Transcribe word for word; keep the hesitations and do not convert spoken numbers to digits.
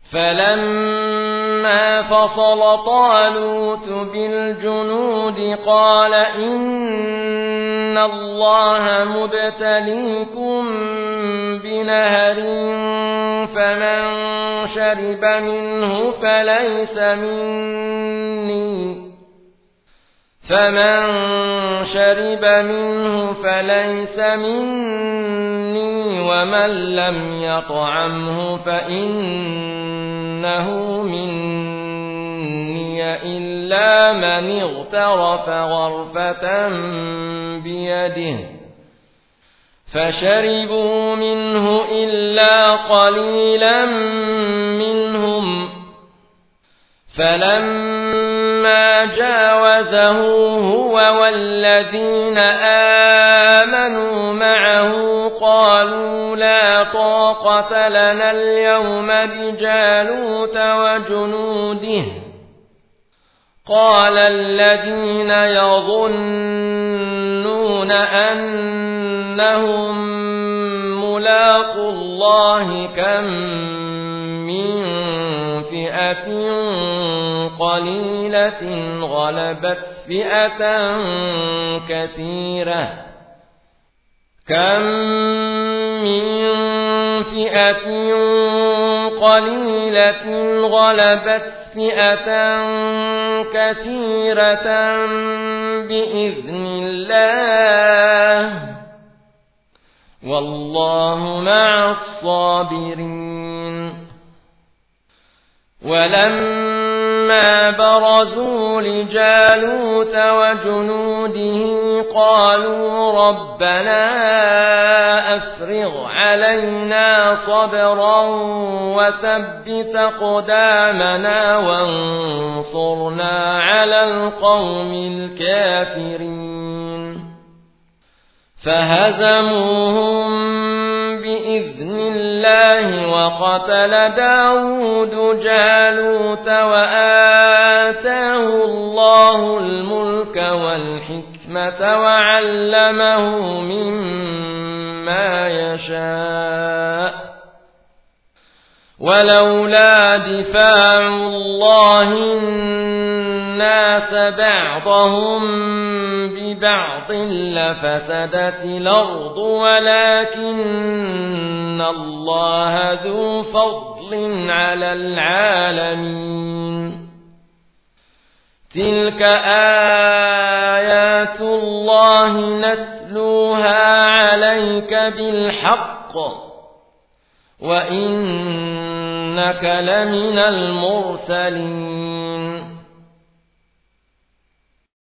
فلما فصل طالوت بالجنود قال إن الله مبتليكم بنهر فمن شرب منه فليس مني فمن شرب منه فليس مني ومن لم يطعمه فإنه مني إلا من اغترف غرفة بيده فشربوا منه إلا قليلا منهم فلما جاوزه هو والذين آمنوا معه قالوا لا طاقة لنا اليوم بجالوت وجنوده قال الذين يظنون أنهم ملاقو الله كم من فئة قليلة غلبت فئة كثيرة كم من فئة قليلة غلبت فئة كثيرة بإذن الله والله مع الصابرين ولما برزوا لجالوت وجنوده قالوا ربنا أفرغ علينا صبرا وثبت أقدامنا وانصرنا على القوم الكافرين فهزموهم بإذن الله وقتل داود جالوت وآتاه الله الملك والحكمة وعلمه مما يشاء ولولا دفاع الله الناس بعضهم ببعض لفسدت الأرض ولكن الله ذو فضل على العالمين تلك آيات الله نتلوها عليك بالحق وإنك لمن المرسلين